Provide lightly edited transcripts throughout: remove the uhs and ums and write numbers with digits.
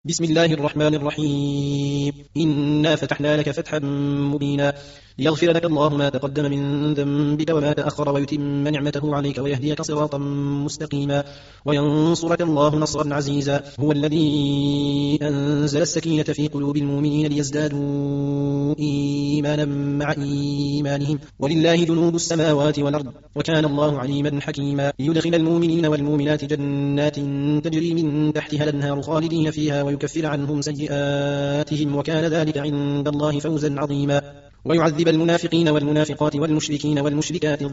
بسم الله الرحمن الرحيم. إنا فتحنا لك فتحا مبينا ليغفر لك الله ما تقدم من ذنبك وما تأخر ويتم نعمته عليك ويهديك صراطا مستقيما وينصرك الله نصرا عزيزا. هو الذي أنزل السكينة في قلوب المؤمنين ليزدادوا إيمانا مع إيمانهم ولله جنود السماوات والأرض وكان الله عليما حكيما. ليدخل المؤمنين والمؤمنات جنات تجري من تحتها الأنهار خالدين فيها ويكفر عنهم سيئاتهم وكان ذلك عند الله فوزا عظيما. ويعذب المنافقين والمنافقات والمشركين والمشركات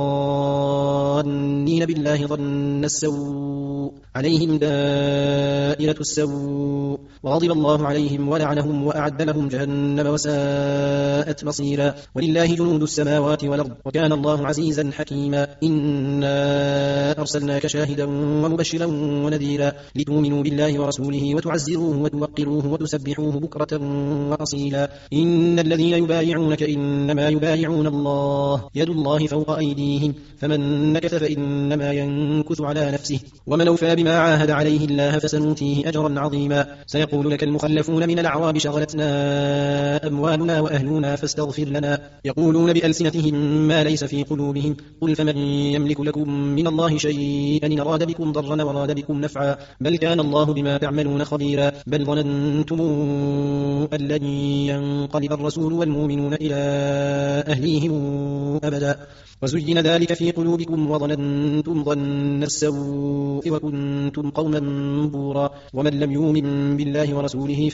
الظانين بالله ظن السوء عليهم دائرة السوء وغضب الله عليهم ولعنهم وأعد لهم جهنم وساءت مصيرا. ولله جنود السماوات والأرض وكان الله عزيزا حكيما. إنا أرسلناك شاهدا ومبشرا ونذيرا لتؤمنوا بالله ورسوله وتعزروه وتوقروه وتسبحوه بكرة وأصيلا. إن الذين يبايعونك إنما يبايعون الله يد الله فوق أيديهم فمن نكث فإنما ينكث على نفسه ومن أوفى بما عاهد عليه الله فسنؤتيه أجرا عظيما. سيقول لك المخلفون من الأعراب شغلتنا أموالنا وأهلنا فاستغفر لنا يقولون بألسنتهم ما ليس في قلوبهم قل فمن يملك لكم من الله شيئا إن أراد بكم ضرا وراد بكم نفعا بل كان الله بما تعملون خبيرا. بل ظننتم أن لن ينقلب الرسول والمؤمنون إلى أهليهم أبدا وزين ذلك في قلوبكم وظننتم ظن السوء وكنتم قوما بورا. ومن لم يؤمن بالله ورسوله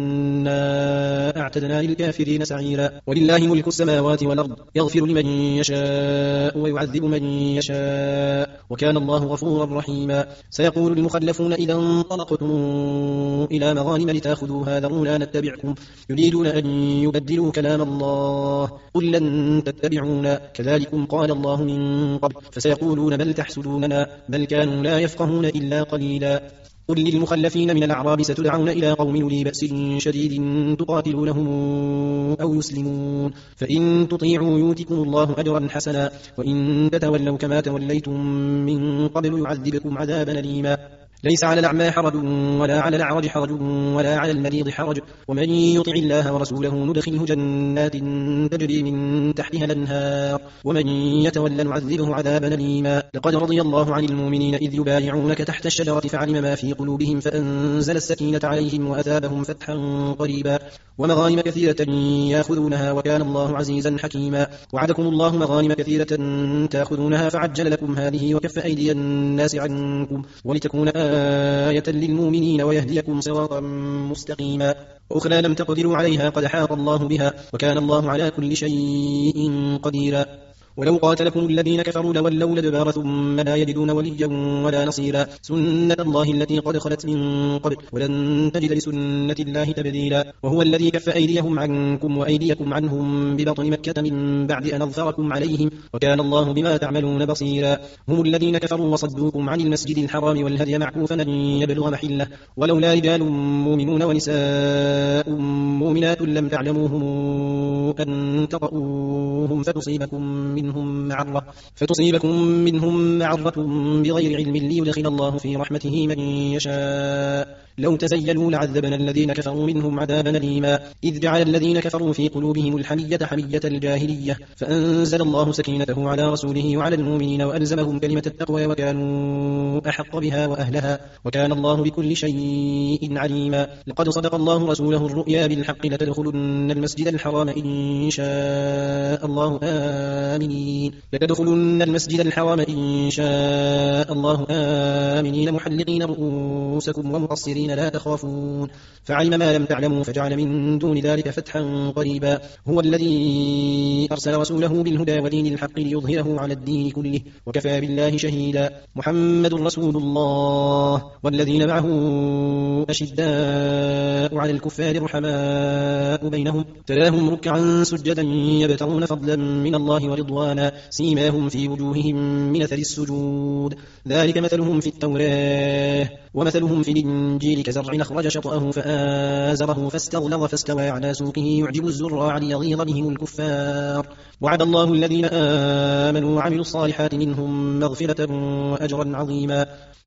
فإنا أعتدنا للكافرين سعيرا. ولله ملك السماوات والأرض يغفر لمن يشاء ويعذب من يشاء وكان الله غفورا رحيما. سيقول المخلفون إذا انطلقتم إلى مغانم لتأخذوها ذرونا نتبعكم يريدون أن يبدلوا كلام الله قل لن تتبعونا كذلكم قال الله من قبل فسيقولون بل تحسدوننا بل كانوا لا يفقهون إلا قليلا. قل للمخلفين من الأعراب ستدعون إلى قوم أولي بأس شديد تقاتلونهم أو يسلمون فإن تطيعوا يؤتكم الله أجرا حسنا وإن تتولوا كما توليتم من قبل يعذبكم عذابا أليما. ليس على الأعمى حرج ولا على الأعرج حرج ولا على المريض حرج ومن يطع الله ورسوله ندخله جنات تجري من تحتها الأنهار ومن يتولى نعذبه عذابا أليما. لقد رضي الله عن المؤمنين إذ يبايعونك تحت الشجرة فعلم ما في قلوبهم فأنزل السكينة عليهم وأثابهم فتحا قريبا ومغانم كثيرة يأخذونها وكان الله عزيزا حكيما. وعدكم الله مغانم كثيرة تأخذونها فعجل لكم هذه وكف أيدي الناس عنكم ولتكون آية للمؤمنين ويهديكم صراطا مستقيما. وأخرى لم تقدروا عليها قد حاط الله بها وكان الله على كل شيء قديرا. ولو قاتلكم الذين كفروا لولوا الأدبار ثم لا يجدون وليا ولا نصيرا. سنة الله التي قد خلت من قبل ولن تجد لسنة الله تبديلا. وهو الذي كف أيديهم عنكم وأيديكم عنهم ببطن مكة من بعد أن أظفركم عليهم وكان الله بما تعملون بصيرا. هم الذين كفروا وصدوكم عن المسجد الحرام والهدي معكوفا أن يبلغ محله ولولا رجال مؤمنون ونساء مؤمنات لم تعلموهم أن تطؤوهم فتصيبكم منهم معرة بغير علم ليدخل الله في رحمته من يشاء. لو تزيلوا لعذبنا الذين كفروا منهم عذابا أليما. إذ جعل الذين كفروا في قلوبهم الحمية حمية الجاهلية فأنزل الله سكينته على رسوله وعلى المؤمنين وألزمهم كلمة التقوى وكانوا أحق بها وأهلها وكان الله بكل شيء عليما. لقد صدق الله رسوله الرؤيا بالحق لتدخلن المسجد الحرام إن شاء الله آمنين لتدخلن المسجد الحرام إن شاء الله آمنين محلقين رؤوسكم ومقصرين لا تخافون فعلم ما لم تعلموا فجعل من دون ذلك فتحا قريبا. هو الذي أرسل رسوله بالهدى ودين الحق ليظهره على الدين كله وكفى بالله شهيدا. محمد رسول الله والذين معه أشداء على الكفار رحماء بينهم تراهم ركعا سجدا يبتغون فضلا من الله ورضوانا سيماهم في وجوههم من أثر السجود ذلك مثلهم في التوراة ومثلهم في الإنجيل كزرع أخرج شطأه فآزره فاستغلظ فاستوى على سوقه يعجب الزراع ليغيظ بهم الكفار. وعد الله الذين آمنوا وعملوا الصالحات منهم مغفرة وأجرا عظيما.